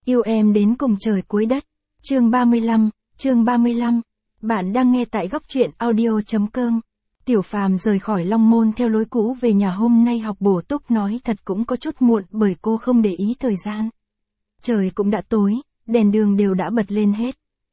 Yêu em đến cùng trời cuối đất. Chương 35. Bạn đang nghe tại góc truyện audio.com. Tiểu Phàm rời khỏi Long Môn theo lối cũ về nhà, hôm nay học bổ túc nói thật cũng có chút muộn bởi cô không để ý thời gian. Trời cũng đã tối, đèn đường đều đã bật lên hết.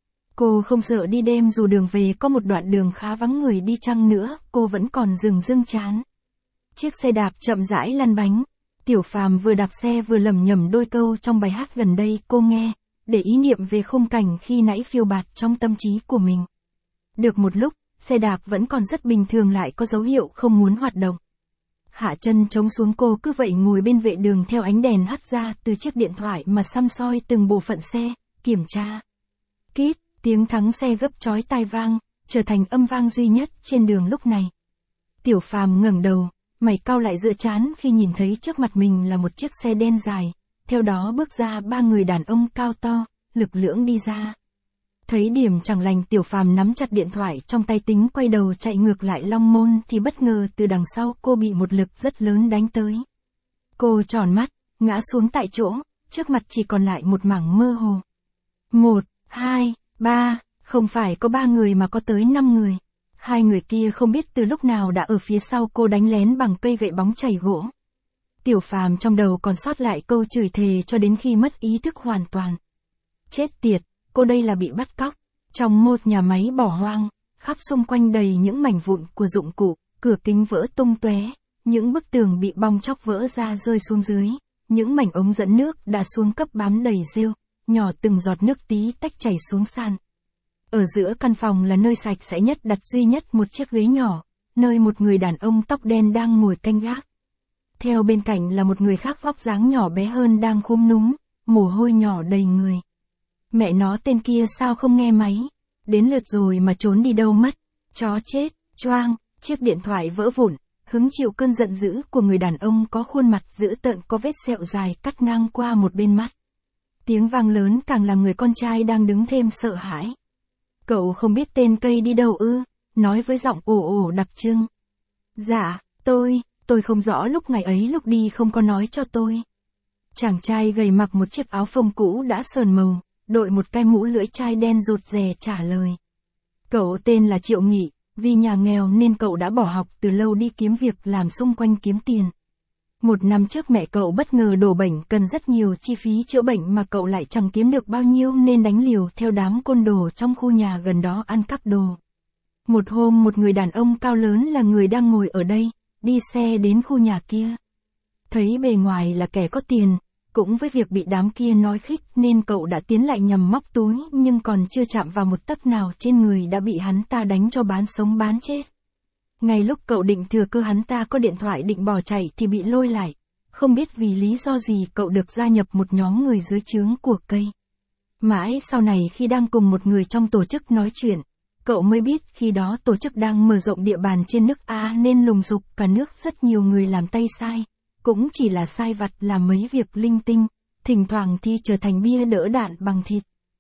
Cô không sợ đi đêm, dù đường về có một đoạn đường khá vắng người đi chăng nữa, cô vẫn còn dừng chán. Chiếc xe đạp chậm rãi lăn bánh. Tiểu Phàm vừa đạp xe vừa lẩm nhẩm đôi câu trong bài hát gần đây cô nghe, để ý niệm về khung cảnh khi nãy phiêu bạt trong tâm trí của mình. Được một lúc, xe đạp vẫn còn rất bình thường, lại có dấu hiệu không muốn hoạt động. Hạ chân trống xuống, cô cứ vậy ngồi bên vệ đường theo ánh đèn hắt ra từ chiếc điện thoại mà săm soi từng bộ phận xe, kiểm tra. Kít, tiếng thắng xe gấp chói tai vang, trở thành âm vang duy nhất trên đường lúc này. Tiểu Phàm ngẩng đầu, mày cau lại giữa trán khi nhìn thấy trước mặt mình là một chiếc xe đen dài, theo đó bước ra ba người đàn ông cao to, lực lưỡng đi ra. Thấy điểm chẳng lành, Tiểu Phàm nắm chặt điện thoại trong tay tính quay đầu chạy ngược lại Long Môn thì bất ngờ từ đằng sau cô bị một lực rất lớn đánh tới. Cô tròn mắt, ngã xuống tại chỗ, trước mặt chỉ còn lại một mảng mơ hồ. 1, 2, 3, không phải có 3 người mà có tới 5 người. Hai người kia không biết từ lúc nào đã ở phía sau cô đánh lén bằng cây gậy bóng chảy gỗ. Tiểu Phàm trong đầu còn sót lại câu chửi thề cho đến khi mất ý thức hoàn toàn. Chết tiệt, cô đây là bị bắt cóc. Trong một nhà máy bỏ hoang, khắp xung quanh đầy những mảnh vụn của dụng cụ, cửa kính vỡ tung tóe, những bức tường bị bong chóc vỡ ra rơi xuống dưới, những mảnh ống dẫn nước đã xuống cấp bám đầy rêu, nhỏ từng giọt nước tí tách chảy xuống sàn. Ở giữa căn phòng là nơi sạch sẽ nhất, đặt duy nhất một chiếc ghế nhỏ, nơi một người đàn ông tóc đen đang ngồi canh gác. Theo bên cạnh là một người khác vóc dáng nhỏ bé hơn đang khúm núm, mồ hôi nhỏ đầy người. Mẹ nó, tên kia sao không nghe máy? Đến lượt rồi mà trốn đi đâu mất? Chó chết, choang, chiếc điện thoại vỡ vụn, hứng chịu cơn giận dữ của người đàn ông có khuôn mặt dữ tợn có vết sẹo dài cắt ngang qua một bên mắt. Tiếng vang lớn càng làm người con trai đang đứng thêm sợ hãi. Cậu không biết tên cây đi đâu ư? Nói với giọng ồ đặc trưng. Dạ, tôi không rõ, lúc ngày ấy lúc đi không có nói cho tôi. Chàng trai gầy mặc một chiếc áo phông cũ đã sờn màu, đội một cái mũ lưỡi chai đen rụt rè trả lời. Cậu tên là Triệu Nghị, vì nhà nghèo nên cậu đã bỏ học từ lâu đi kiếm việc làm xung quanh kiếm tiền. 1 năm trước mẹ cậu bất ngờ đổ bệnh, cần rất nhiều chi phí chữa bệnh mà cậu lại chẳng kiếm được bao nhiêu nên đánh liều theo đám côn đồ trong khu nhà gần đó ăn cắp đồ. Một hôm một người đàn ông cao lớn là người đang ngồi ở đây, đi xe đến khu nhà kia. Thấy bề ngoài là kẻ có tiền, cũng với việc bị đám kia nói khích nên cậu đã tiến lại nhằm móc túi, nhưng còn chưa chạm vào một tấc nào trên người đã bị hắn ta đánh cho bán sống bán chết. Ngay lúc cậu định thừa cơ hắn ta có điện thoại định bỏ chạy thì bị lôi lại. Không biết vì lý do gì cậu được gia nhập một nhóm người dưới trướng của cây. Mãi sau này khi đang cùng một người trong tổ chức nói chuyện, cậu mới biết khi đó tổ chức đang mở rộng địa bàn trên nước A nên lùng sục cả nước, rất nhiều người làm tay sai. Cũng chỉ là sai vặt, làm mấy việc linh tinh, thỉnh thoảng thì trở thành bia đỡ đạn bằng thịt.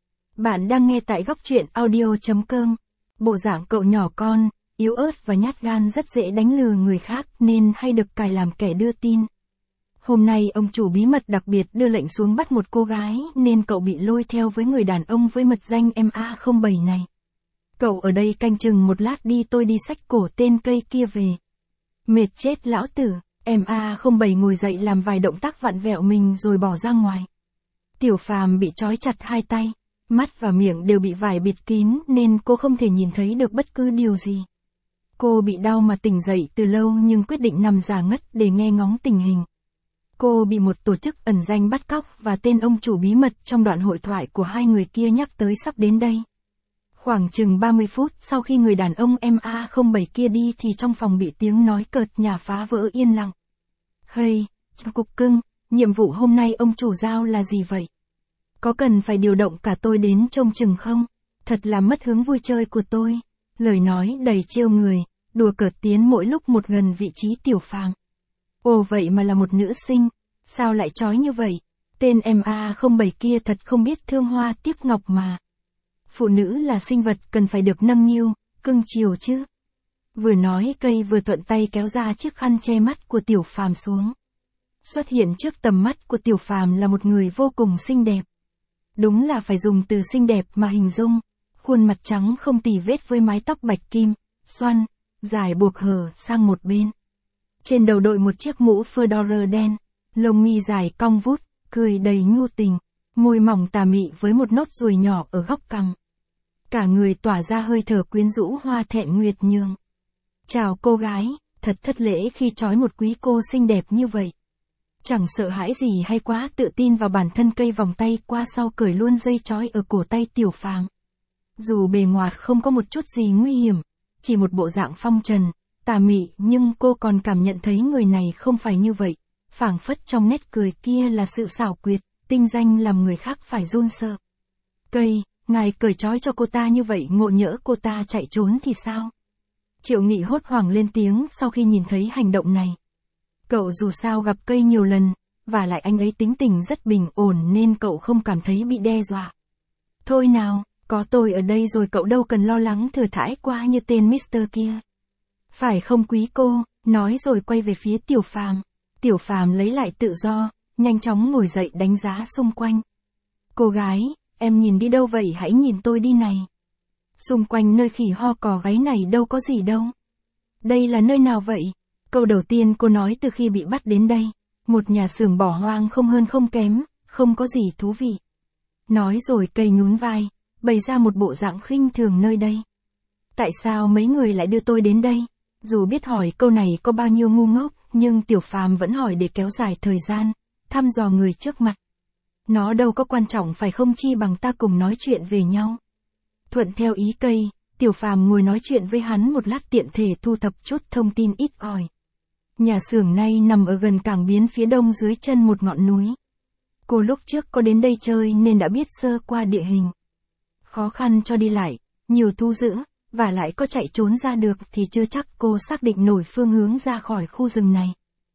Bạn đang nghe tại góc truyện audio.com. Bộ dạng cậu nhỏ con, yếu ớt và nhát gan, rất dễ đánh lừa người khác nên hay được cài làm kẻ đưa tin. Hôm nay ông chủ bí mật đặc biệt đưa lệnh xuống bắt một cô gái nên cậu bị lôi theo với người đàn ông với mật danh MA07 này. Cậu ở đây canh chừng một lát đi, tôi đi xách cổ tên cây kia về. Mệt chết lão tử. MA07 ngồi dậy làm vài động tác vặn vẹo mình rồi bỏ ra ngoài. Tiểu Phàm bị trói chặt hai tay, mắt và miệng đều bị vải bịt kín nên cô không thể nhìn thấy được bất cứ điều gì. Cô bị đau mà tỉnh dậy từ lâu nhưng quyết định nằm giả ngất để nghe ngóng tình hình. Cô bị một tổ chức ẩn danh bắt cóc và tên ông chủ bí mật trong đoạn hội thoại của hai người kia nhắc tới sắp đến đây. Khoảng chừng 30 phút sau khi người đàn ông MA07 kia đi thì trong phòng bị tiếng nói cợt nhả phá vỡ yên lặng. Hây, cục cưng, nhiệm vụ hôm nay ông chủ giao là gì vậy? Có cần phải điều động cả tôi đến trông chừng không? Thật là mất hứng vui chơi của tôi. Lời nói đầy trêu người, đùa cợt tiến mỗi lúc một gần vị trí Tiểu Phàm. Ồ, vậy mà là một nữ sinh, sao lại chói như vậy? Tên MA07 kia thật không biết thương hoa tiếc ngọc mà. Phụ nữ là sinh vật cần phải được nâng niu, cưng chiều chứ. Vừa nói cây vừa thuận tay kéo ra chiếc khăn che mắt của Tiểu Phàm xuống. Xuất hiện trước tầm mắt của Tiểu Phàm là một người vô cùng xinh đẹp. Đúng là phải dùng từ xinh đẹp mà hình dung. Khuôn mặt trắng không tì vết với mái tóc bạch kim, xoăn, dài buộc hở sang một bên. Trên đầu đội một chiếc mũ fedora đen, lông mi dài cong vút, cười đầy nhu tình, môi mỏng tà mị với một nốt ruồi nhỏ ở góc cằm. Cả người tỏa ra hơi thở quyến rũ hoa thẹn nguyệt nhường. Chào cô gái, thật thất lễ khi trói một quý cô xinh đẹp như vậy. Chẳng sợ hãi gì hay quá tự tin vào bản thân, cây vòng tay qua sau cởi luôn dây trói ở cổ tay Tiểu Phàm. Dù bề ngoài không có một chút gì nguy hiểm, chỉ một bộ dạng phong trần, tà mị, nhưng cô còn cảm nhận thấy người này không phải như vậy. Phảng phất trong nét cười kia là sự xảo quyệt, tinh danh làm người khác phải run sợ. Cây, ngài cởi trói cho cô ta như vậy, ngộ nhỡ cô ta chạy trốn thì sao? Triệu Nghị hốt hoảng lên tiếng sau khi nhìn thấy hành động này. Cậu dù sao gặp Cây nhiều lần, và lại anh ấy tính tình rất bình ổn nên cậu không cảm thấy bị đe dọa. Thôi nào, có tôi ở đây rồi, cậu đâu cần lo lắng thừa thãi qua như tên Mr. kia. Phải không quý cô, nói rồi quay về phía Tiểu Phàm. Tiểu Phàm lấy lại tự do, nhanh chóng ngồi dậy đánh giá xung quanh. Cô gái, em nhìn đi đâu vậy, hãy nhìn tôi đi này. Xung quanh nơi khỉ ho cò gáy này đâu có gì đâu. Đây là nơi nào vậy? Câu đầu tiên cô nói từ khi bị bắt đến đây. Một nhà xưởng bỏ hoang không hơn không kém, không có gì thú vị. Nói rồi Cây nhún vai, bày ra một bộ dạng khinh thường nơi đây. Tại sao mấy người lại đưa tôi đến đây? Dù biết hỏi câu này có bao nhiêu ngu ngốc, nhưng Tiểu Phàm vẫn hỏi để kéo dài thời gian, thăm dò người trước mặt. Nó đâu có quan trọng phải không, chi bằng ta cùng nói chuyện về nhau. Thuận theo ý Cây, Tiểu Phàm ngồi nói chuyện với hắn một lát, tiện thể thu thập chút thông tin ít ỏi. Nhà xưởng này nằm ở gần cảng biển phía đông dưới chân một ngọn núi. Cô lúc trước có đến đây chơi nên đã biết sơ qua địa hình. Khó khăn cho đi lại, nhiều thu giữ, và lại có chạy trốn ra được thì chưa chắc cô xác định nổi phương hướng ra khỏi khu rừng này.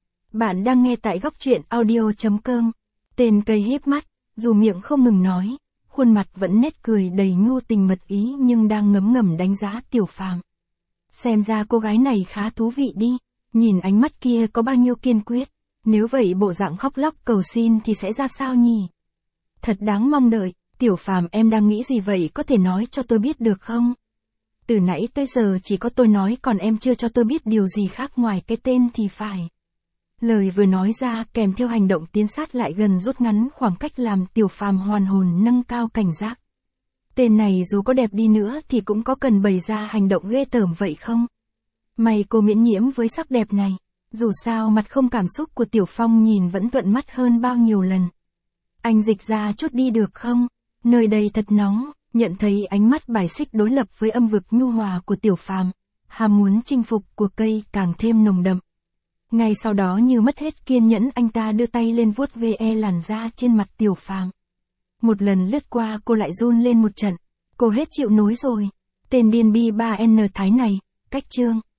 Bạn đang nghe tại góc truyện audio.com. Tên Cây híp mắt, dù miệng không ngừng nói, khuôn mặt vẫn nét cười đầy nhu tình mật ý nhưng đang ngấm ngầm đánh giá Tiểu Phàm. Xem ra cô gái này khá thú vị đi, nhìn ánh mắt kia có bao nhiêu kiên quyết, nếu vậy bộ dạng khóc lóc cầu xin thì sẽ ra sao nhỉ? Thật đáng mong đợi. Tiểu Phàm, em đang nghĩ gì vậy, có thể nói cho tôi biết được không? Từ nãy tới giờ chỉ có tôi nói, còn em chưa cho tôi biết điều gì khác ngoài cái tên thì phải. Lời vừa nói ra kèm theo hành động tiến sát lại gần, rút ngắn khoảng cách, làm Tiểu Phàm hoàn hồn nâng cao cảnh giác. Tên này dù có đẹp đi nữa thì cũng có cần bày ra hành động ghê tởm vậy không? May cô miễn nhiễm với sắc đẹp này. Dù sao mặt không cảm xúc của Tiểu Phong nhìn vẫn thuận mắt hơn bao nhiêu lần. Anh dịch ra chút đi được không? Nơi đây thật nóng. Nhận thấy ánh mắt bài xích đối lập với âm vực nhu hòa của Tiểu Phàm, ham muốn chinh phục của Cây càng thêm nồng đậm. Ngay sau đó như mất hết kiên nhẫn, anh ta đưa tay lên vuốt ve làn da trên mặt Tiểu Phàm. Một lần lướt qua cô lại run lên một trận. Cô hết chịu nối rồi. Tên điên bi 3N Thái này, cách chương.